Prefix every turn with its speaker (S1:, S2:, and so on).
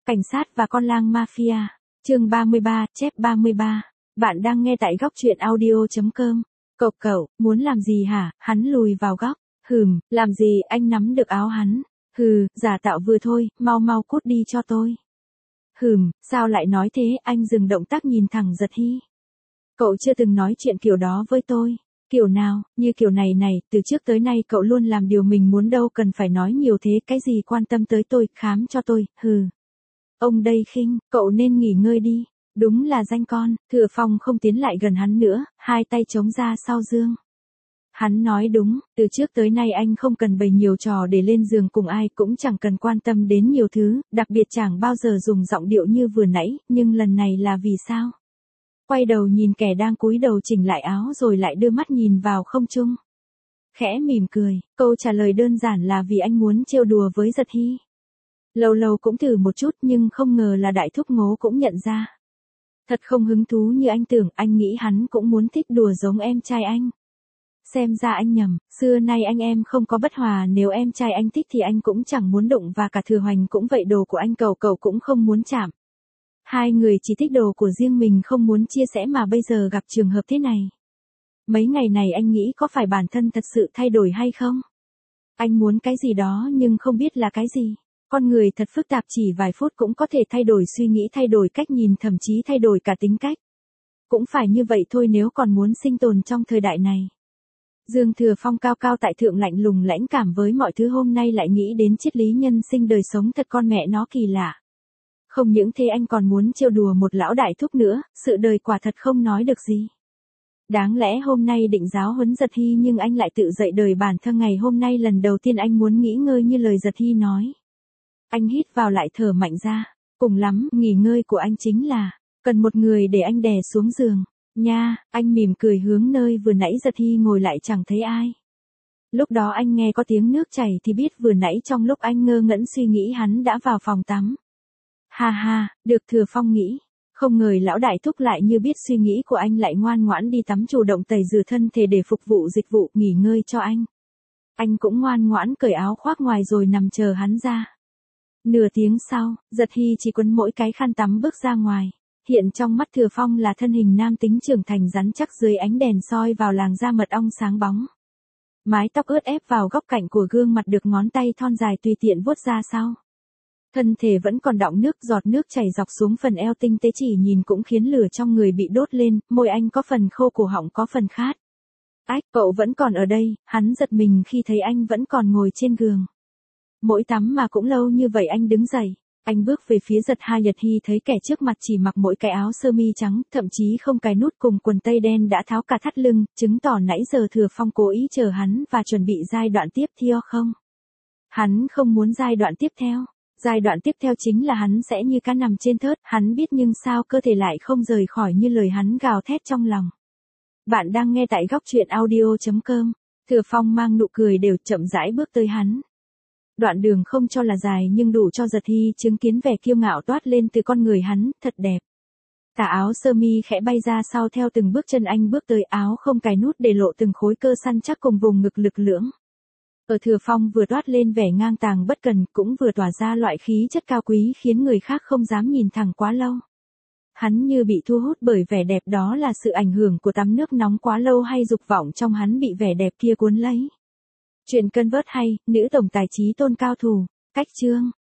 S1: Cảnh sát và con lang mafia. Chương 33, chép 33. Bạn đang nghe tại góc truyện audio.com. Cậu, muốn làm gì hả? Hắn lùi vào góc. Làm gì? Anh nắm được áo hắn. Giả tạo vừa thôi, mau cút đi cho tôi. Sao lại nói thế? Anh dừng động tác nhìn thẳng Giật Hy. Cậu chưa từng nói chuyện kiểu đó với tôi. Kiểu nào? Như kiểu này, từ trước tới nay cậu luôn làm điều mình muốn, đâu cần phải nói nhiều thế, cái gì quan tâm tới tôi, khám cho tôi. Ông đây khinh, cậu nên nghỉ ngơi đi. Đúng là danh con. Thừa Phong không tiến lại gần hắn nữa, hai tay chống ra sau dương. Hắn nói đúng, từ trước tới nay anh không cần bày nhiều trò để lên giường cùng ai, cũng chẳng cần quan tâm đến nhiều thứ, đặc biệt chẳng bao giờ dùng giọng điệu như vừa nãy, nhưng lần này là vì sao? Quay đầu nhìn kẻ đang cúi đầu chỉnh lại áo rồi lại đưa mắt nhìn vào không trung. Khẽ mỉm cười, câu trả lời đơn giản là vì anh muốn trêu đùa với Giật Hy. Lâu cũng thử một chút nhưng không ngờ là đại thúc Ngố cũng nhận ra. Thật không hứng thú như anh tưởng, anh nghĩ hắn cũng muốn thích đùa giống em trai anh. Xem ra anh nhầm, xưa nay anh em không có bất hòa, nếu em trai anh thích thì anh cũng chẳng muốn đụng, và cả Thừa Hoành cũng vậy, đồ của anh cậu cũng không muốn chạm. Hai người chỉ thích đồ của riêng mình, không muốn chia sẻ, mà bây giờ gặp trường hợp thế này. Mấy ngày này anh nghĩ có phải bản thân thật sự thay đổi hay không? Anh muốn cái gì đó nhưng không biết là cái gì. Con người thật phức tạp, chỉ vài phút cũng có thể thay đổi suy nghĩ, thay đổi cách nhìn, thậm chí thay đổi cả tính cách. Cũng phải như vậy thôi nếu còn muốn sinh tồn trong thời đại này. Dương Thừa Phong cao cao tại thượng, lạnh lùng lãnh cảm với mọi thứ, hôm nay lại nghĩ đến triết lý nhân sinh đời sống, thật con mẹ nó kỳ lạ. Không những thế anh còn muốn trêu đùa một lão đại thúc nữa, sự đời quả thật không nói được gì. Đáng lẽ hôm nay định giáo huấn Giật Hy nhưng anh lại tự dạy đời bản thân, ngày hôm nay lần đầu tiên anh muốn nghỉ ngơi như lời Giật Hy nói. Anh hít vào lại thở mạnh ra, cùng lắm, nghỉ ngơi của anh chính là cần một người để anh đè xuống giường. Nha, anh mỉm cười hướng nơi vừa nãy Giật Hy ngồi lại, chẳng thấy ai. Lúc đó anh nghe có tiếng nước chảy thì biết vừa nãy trong lúc anh ngơ ngẩn suy nghĩ hắn đã vào phòng tắm. Ha, được, Thừa Phong nghĩ. Không ngờ lão đại thúc lại như biết suy nghĩ của anh, lại ngoan ngoãn đi tắm, chủ động tẩy rửa thân thể để phục vụ dịch vụ nghỉ ngơi cho anh. Anh cũng ngoan ngoãn cởi áo khoác ngoài rồi nằm chờ hắn ra. Nửa tiếng sau, Giật Hy chỉ quấn mỗi cái khăn tắm bước ra ngoài. Hiện trong mắt Thừa Phong là thân hình nam tính trưởng thành rắn chắc dưới ánh đèn soi vào, làn da mật ong sáng bóng. Mái tóc ướt ép vào góc cạnh của gương mặt, được ngón tay thon dài tùy tiện vuốt ra sau. Thân thể vẫn còn đọng nước, giọt nước chảy dọc xuống phần eo tinh tế, chỉ nhìn cũng khiến lửa trong người bị đốt lên, môi anh có phần khô, cổ họng có phần khát. Ách, cậu vẫn còn ở đây? Hắn giật mình khi thấy anh vẫn còn ngồi trên giường. Mỗi tắm mà cũng lâu như vậy. Anh đứng dậy, anh bước về phía Giật Hy, thấy kẻ trước mặt chỉ mặc mỗi cái áo sơ mi trắng, thậm chí không cài nút, cùng quần tây đen đã tháo cả thắt lưng, chứng tỏ nãy giờ Thừa Phong cố ý chờ hắn và chuẩn bị giai đoạn tiếp theo không? Hắn không muốn giai đoạn tiếp theo. Giai đoạn tiếp theo chính là hắn sẽ như cá nằm trên thớt, hắn biết, nhưng sao cơ thể lại không rời khỏi như lời hắn gào thét trong lòng. Bạn đang nghe tại góc truyện audio.com. Thừa Phong mang nụ cười đều, chậm rãi bước tới hắn. Đoạn đường không cho là dài nhưng đủ cho Giật Hy chứng kiến vẻ kiêu ngạo toát lên từ con người hắn, thật đẹp. Tà áo sơ mi khẽ bay ra sau theo từng bước chân anh bước tới, áo không cài nút để lộ từng khối cơ săn chắc cùng vùng ngực lực lưỡng. Ở Thừa Phong vừa toát lên vẻ ngang tàng bất cần, cũng vừa tỏa ra loại khí chất cao quý khiến người khác không dám nhìn thẳng quá lâu. Hắn như bị thu hút bởi vẻ đẹp đó, là sự ảnh hưởng của tắm nước nóng quá lâu, hay dục vọng trong hắn bị vẻ đẹp kia cuốn lấy. Chuyện cân vớt hay, nữ tổng tài trí tôn cao thủ, cách chương.